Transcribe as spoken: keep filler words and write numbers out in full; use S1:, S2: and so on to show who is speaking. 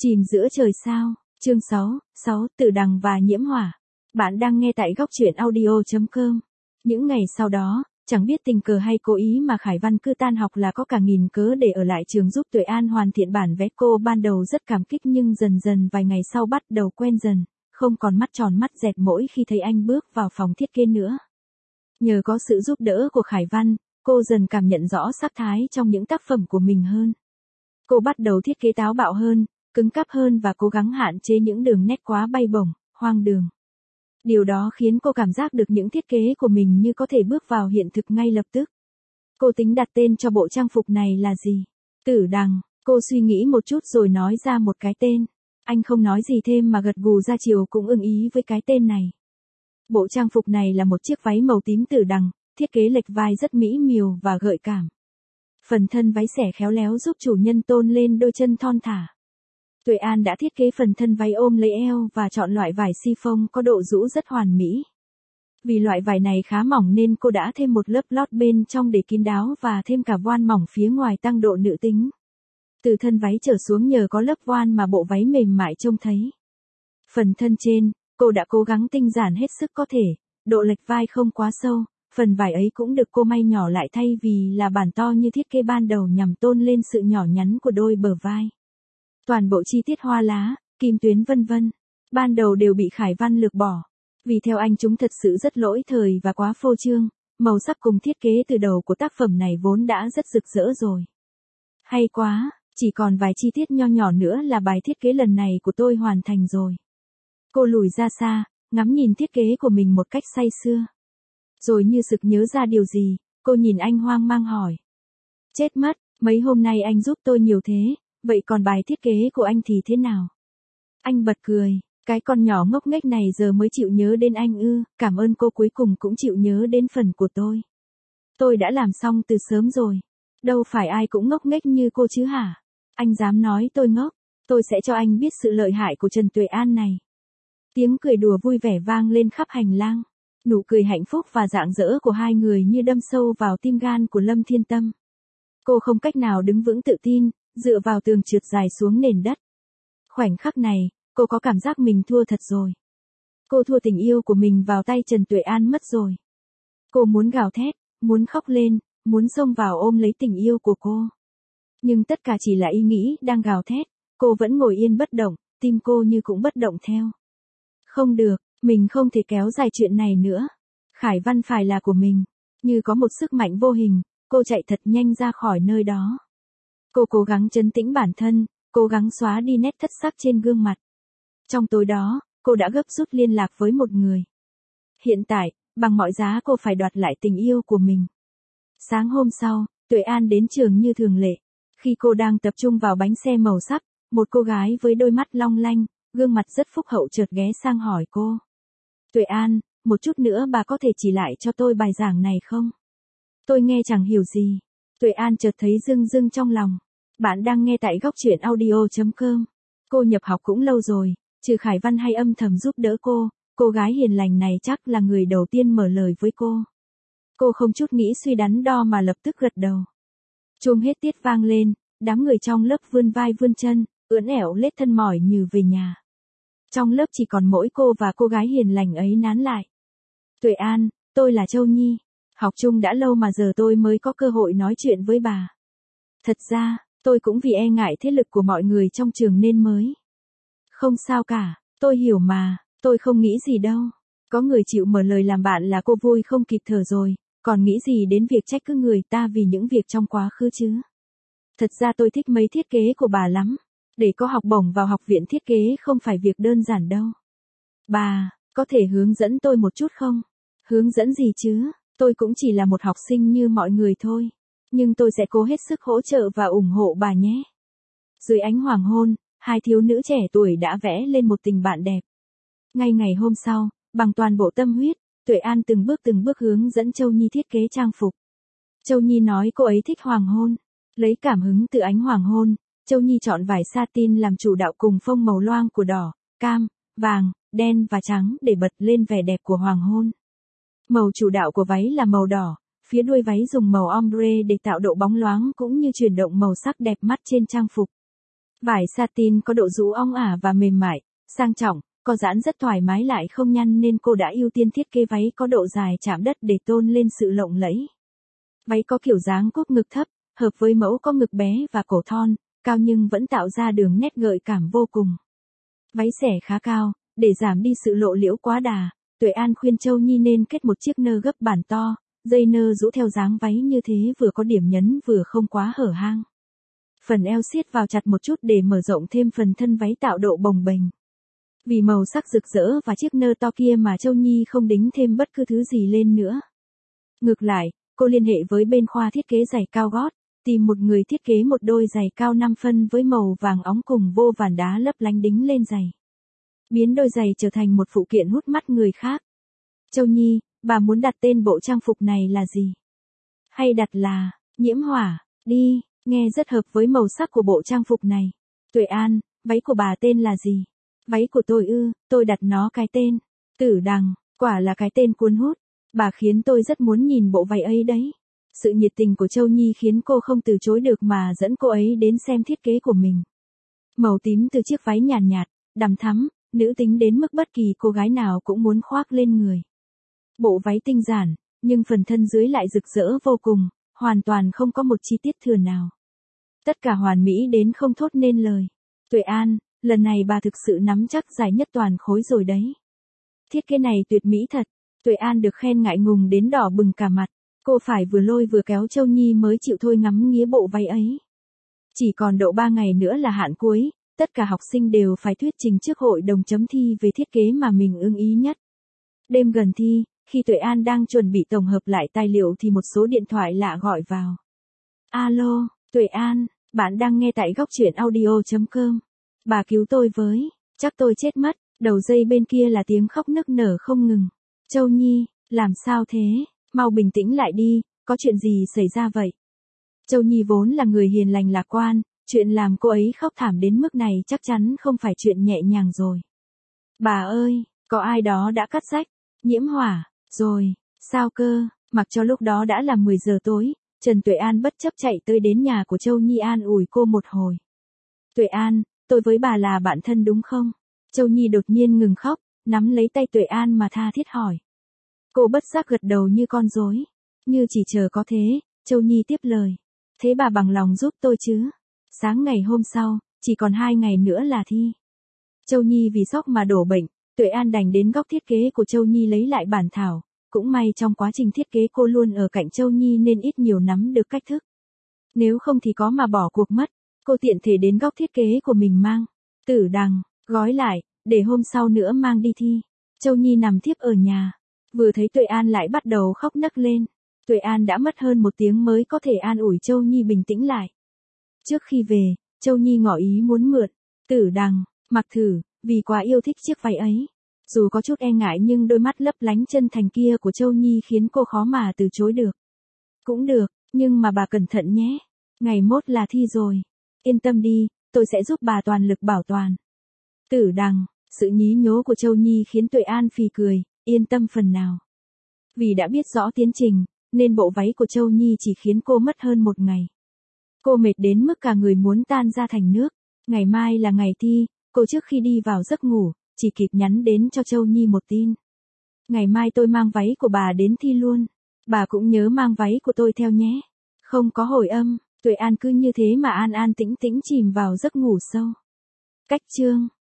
S1: Chìm giữa trời sao, chương sáu, sáu, Tử Đằng và Nhiễm Hỏa. Bạn đang nghe tại góc truyện audio chấm com. Những ngày sau đó, chẳng biết tình cờ hay cố ý mà Khải Văn cứ tan học là có cả nghìn cớ để ở lại trường giúp Tuệ An hoàn thiện bản vẽ. Cô ban đầu rất cảm kích nhưng dần dần vài ngày sau bắt đầu quen dần, không còn mắt tròn mắt dẹt mỗi khi thấy anh bước vào phòng thiết kế nữa. Nhờ có sự giúp đỡ của Khải Văn, cô dần cảm nhận rõ sắc thái trong những tác phẩm của mình hơn. Cô bắt đầu thiết kế táo bạo hơn, cứng cáp hơn và cố gắng hạn chế những đường nét quá bay bổng, hoang đường. Điều đó khiến cô cảm giác được những thiết kế của mình như có thể bước vào hiện thực ngay lập tức. Cô tính đặt tên cho bộ trang phục này là gì? Tử Đằng. Cô suy nghĩ một chút rồi nói ra một cái tên. Anh không nói gì thêm mà gật gù ra chiều cũng ưng ý với cái tên này. Bộ trang phục này là một chiếc váy màu tím tử đằng, thiết kế lệch vai rất mỹ miều và gợi cảm. Phần thân váy xẻ khéo léo giúp chủ nhân tôn lên đôi chân thon thả. Tuệ An đã thiết kế phần thân váy ôm lấy eo và chọn loại vải siphon có độ rũ rất hoàn mỹ. Vì loại vải này khá mỏng nên cô đã thêm một lớp lót bên trong để kín đáo và thêm cả voan mỏng phía ngoài tăng độ nữ tính. Từ thân váy trở xuống nhờ có lớp voan mà bộ váy mềm mại trông thấy. Phần thân trên, cô đã cố gắng tinh giản hết sức có thể, độ lệch vai không quá sâu, phần vải ấy cũng được cô may nhỏ lại thay vì là bản to như thiết kế ban đầu nhằm tôn lên sự nhỏ nhắn của đôi bờ vai. Toàn bộ chi tiết hoa lá, kim tuyến vân vân, ban đầu đều bị Khải Văn lược bỏ, vì theo anh chúng thật sự rất lỗi thời và quá phô trương, màu sắc cùng thiết kế từ đầu của tác phẩm này vốn đã rất rực rỡ rồi. Hay quá, chỉ còn vài chi tiết nho nhỏ nữa là bài thiết kế lần này của tôi hoàn thành rồi. Cô lùi ra xa, ngắm nhìn thiết kế của mình một cách say sưa. Rồi như sực nhớ ra điều gì, cô nhìn anh hoang mang hỏi. Chết mất, mấy hôm nay anh giúp tôi nhiều thế, vậy còn bài thiết kế của anh thì thế nào? Anh bật cười, cái con nhỏ ngốc nghếch này giờ mới chịu nhớ đến anh ư, cảm ơn cô cuối cùng cũng chịu nhớ đến phần của tôi. Tôi đã làm xong từ sớm rồi, đâu phải ai cũng ngốc nghếch như cô chứ hả? Anh dám nói tôi ngốc, tôi sẽ cho anh biết sự lợi hại của Trần Tuệ An này. Tiếng cười đùa vui vẻ vang lên khắp hành lang, nụ cười hạnh phúc và rạng rỡ của hai người như đâm sâu vào tim gan của Lâm Thiên Tâm. Cô không cách nào đứng vững tự tin, dựa vào tường trượt dài xuống nền đất. Khoảnh khắc này, cô có cảm giác mình thua thật rồi. Cô thua tình yêu của mình vào tay Trần Tuệ An mất rồi. Cô muốn gào thét, muốn khóc lên, muốn xông vào ôm lấy tình yêu của cô. Nhưng tất cả chỉ là ý nghĩ đang gào thét, cô vẫn ngồi yên bất động, tim cô như cũng bất động theo. Không được, mình không thể kéo dài chuyện này nữa. Khải Văn phải là của mình. Như có một sức mạnh vô hình, cô chạy thật nhanh ra khỏi nơi đó. Cô cố gắng trấn tĩnh bản thân, cố gắng xóa đi nét thất sắc trên gương mặt. Trong tối đó, cô đã gấp rút liên lạc với một người. Hiện tại, bằng mọi giá cô phải đoạt lại tình yêu của mình. Sáng hôm sau, Tuệ An đến trường như thường lệ. Khi cô đang tập trung vào bánh xe màu sắc, một cô gái với đôi mắt long lanh, gương mặt rất phúc hậu chợt ghé sang hỏi cô. Tuệ An, một chút nữa bà có thể chỉ lại cho tôi bài giảng này không? Tôi nghe chẳng hiểu gì. Tuệ An chợt thấy rưng rưng trong lòng. Bạn đang nghe tại góc truyện audio chấm com. Cô nhập học cũng lâu rồi, trừ Khải Văn hay âm thầm giúp đỡ cô, cô gái hiền lành này chắc là người đầu tiên mở lời với cô. Cô không chút nghĩ suy đắn đo mà lập tức gật đầu. Chuông hết tiết vang lên, đám người trong lớp vươn vai vươn chân, ưỡn ẻo lết thân mỏi như về nhà. Trong lớp chỉ còn mỗi cô và cô gái hiền lành ấy nán lại. Tuệ An, tôi là Châu Nhi. Học chung đã lâu mà giờ tôi mới có cơ hội nói chuyện với bà. Thật ra, tôi cũng vì e ngại thế lực của mọi người trong trường nên mới. Không sao cả, tôi hiểu mà, tôi không nghĩ gì đâu. Có người chịu mở lời làm bạn là cô vui không kịp thở rồi, còn nghĩ gì đến việc trách cứ người ta vì những việc trong quá khứ chứ. Thật ra tôi thích mấy thiết kế của bà lắm. Để có học bổng vào học viện thiết kế không phải việc đơn giản đâu. Bà, có thể hướng dẫn tôi một chút không? Hướng dẫn gì chứ, tôi cũng chỉ là một học sinh như mọi người thôi. Nhưng tôi sẽ cố hết sức hỗ trợ và ủng hộ bà nhé. Dưới ánh hoàng hôn, hai thiếu nữ trẻ tuổi đã vẽ lên một tình bạn đẹp. Ngay ngày hôm sau, bằng toàn bộ tâm huyết, Tuệ An từng bước từng bước hướng dẫn Châu Nhi thiết kế trang phục. Châu Nhi nói cô ấy thích hoàng hôn. Lấy cảm hứng từ ánh hoàng hôn, Châu Nhi chọn vải satin làm chủ đạo cùng phông màu loang của đỏ, cam, vàng, đen và trắng để bật lên vẻ đẹp của hoàng hôn. Màu chủ đạo của váy là màu đỏ, phía đuôi váy dùng màu ombre để tạo độ bóng loáng cũng như chuyển động màu sắc đẹp mắt trên trang phục. Vải satin có độ rũ ong ả và mềm mại, sang trọng, co giãn rất thoải mái lại không nhăn nên cô đã ưu tiên thiết kế váy có độ dài chạm đất để tôn lên sự lộng lẫy. Váy có kiểu dáng cúp ngực thấp, hợp với mẫu có ngực bé và cổ thon, cao nhưng vẫn tạo ra đường nét gợi cảm vô cùng. Váy xẻ khá cao, để giảm đi sự lộ liễu quá đà, Tuệ An khuyên Châu Nhi nên kết một chiếc nơ gấp bản to, dây nơ rũ theo dáng váy như thế vừa có điểm nhấn vừa không quá hở hang. Phần eo siết vào chặt một chút để mở rộng thêm phần thân váy tạo độ bồng bềnh. Vì màu sắc rực rỡ và chiếc nơ to kia mà Châu Nhi không đính thêm bất cứ thứ gì lên nữa. Ngược lại, cô liên hệ với bên khoa thiết kế giày cao gót, tìm một người thiết kế một đôi giày cao năm phân với màu vàng óng cùng vô vàn đá lấp lánh đính lên giày. Biến đôi giày trở thành một phụ kiện hút mắt người khác. Châu Nhi, bà muốn đặt tên bộ trang phục này là gì? Hay đặt là, Nhiễm Hỏa, đi, nghe rất hợp với màu sắc của bộ trang phục này. Tuệ An, váy của bà tên là gì? Váy của tôi ư, tôi đặt nó cái tên. Tử Đằng, quả là cái tên cuốn hút. Bà khiến tôi rất muốn nhìn bộ váy ấy đấy. Sự nhiệt tình của Châu Nhi khiến cô không từ chối được mà dẫn cô ấy đến xem thiết kế của mình. Màu tím từ chiếc váy nhàn nhạt, nhạt, đằm thắm, nữ tính đến mức bất kỳ cô gái nào cũng muốn khoác lên người. Bộ váy tinh giản, nhưng phần thân dưới lại rực rỡ vô cùng, hoàn toàn không có một chi tiết thừa nào. Tất cả hoàn mỹ đến không thốt nên lời. Tuệ An, lần này bà thực sự nắm chắc giải nhất toàn khối rồi đấy. Thiết kế này tuyệt mỹ thật. Tuệ An được khen ngại ngùng đến đỏ bừng cả mặt. Cô phải vừa lôi vừa kéo Châu Nhi mới chịu thôi ngắm nghía bộ váy ấy. Chỉ còn độ ba ngày nữa là hạn cuối, tất cả học sinh đều phải thuyết trình trước hội đồng chấm thi về thiết kế mà mình ưng ý nhất. Đêm gần thi, khi Tuệ An đang chuẩn bị tổng hợp lại tài liệu thì một số điện thoại lạ gọi vào. Alo, Tuệ An, bạn đang nghe tại góc truyện audio chấm com. Bà cứu tôi với, chắc tôi chết mất. Đầu dây bên kia là tiếng khóc nức nở không ngừng. Châu Nhi, làm sao thế? Mau bình tĩnh lại đi, có chuyện gì xảy ra vậy? Châu Nhi vốn là người hiền lành lạc quan, chuyện làm cô ấy khóc thảm đến mức này chắc chắn không phải chuyện nhẹ nhàng rồi. Bà ơi, có ai đó đã cắt rách, Nhiễm Hỏa, rồi, sao cơ? Mặc cho lúc đó đã là mười giờ tối, Trần Tuệ An bất chấp chạy tới đến nhà của Châu Nhi an ủi cô một hồi. Tuệ An, tôi với bà là bạn thân đúng không? Châu Nhi đột nhiên ngừng khóc, nắm lấy tay Tuệ An mà tha thiết hỏi. Cô bất giác gật đầu như con rối. Như chỉ chờ có thế, Châu Nhi tiếp lời. Thế bà bằng lòng giúp tôi chứ? Sáng ngày hôm sau, chỉ còn hai ngày nữa là thi. Châu Nhi vì sốc mà đổ bệnh, Tuệ An đành đến góc thiết kế của Châu Nhi lấy lại bản thảo. Cũng may trong quá trình thiết kế cô luôn ở cạnh Châu Nhi nên ít nhiều nắm được cách thức. Nếu không thì có mà bỏ cuộc mất. Cô tiện thể đến góc thiết kế của mình mang. Tử Đằng, gói lại, để hôm sau nữa mang đi thi. Châu Nhi nằm thiếp ở nhà. Vừa thấy Tuệ An lại bắt đầu khóc nấc lên. Tuệ An đã mất hơn một tiếng mới có thể an ủi Châu Nhi bình tĩnh lại. Trước khi về, Châu Nhi ngỏ ý muốn mượn. Tử Đằng, mặc thử, vì quá yêu thích chiếc váy ấy. Dù có chút e ngại nhưng đôi mắt lấp lánh chân thành kia của Châu Nhi khiến cô khó mà từ chối được. Cũng được, nhưng mà bà cẩn thận nhé. Ngày mốt là thi rồi. Yên tâm đi, tôi sẽ giúp bà toàn lực bảo toàn. Tử Đằng, sự nhí nhố của Châu Nhi khiến Tuệ An phì cười, yên tâm phần nào. Vì đã biết rõ tiến trình, nên bộ váy của Châu Nhi chỉ khiến cô mất hơn một ngày. Cô mệt đến mức cả người muốn tan ra thành nước. Ngày mai là ngày thi, cô trước khi đi vào giấc ngủ, chỉ kịp nhắn đến cho Châu Nhi một tin. Ngày mai tôi mang váy của bà đến thi luôn. Bà cũng nhớ mang váy của tôi theo nhé. Không có hồi âm, Tuệ An cứ như thế mà an an tĩnh tĩnh chìm vào giấc ngủ sâu. Cách chương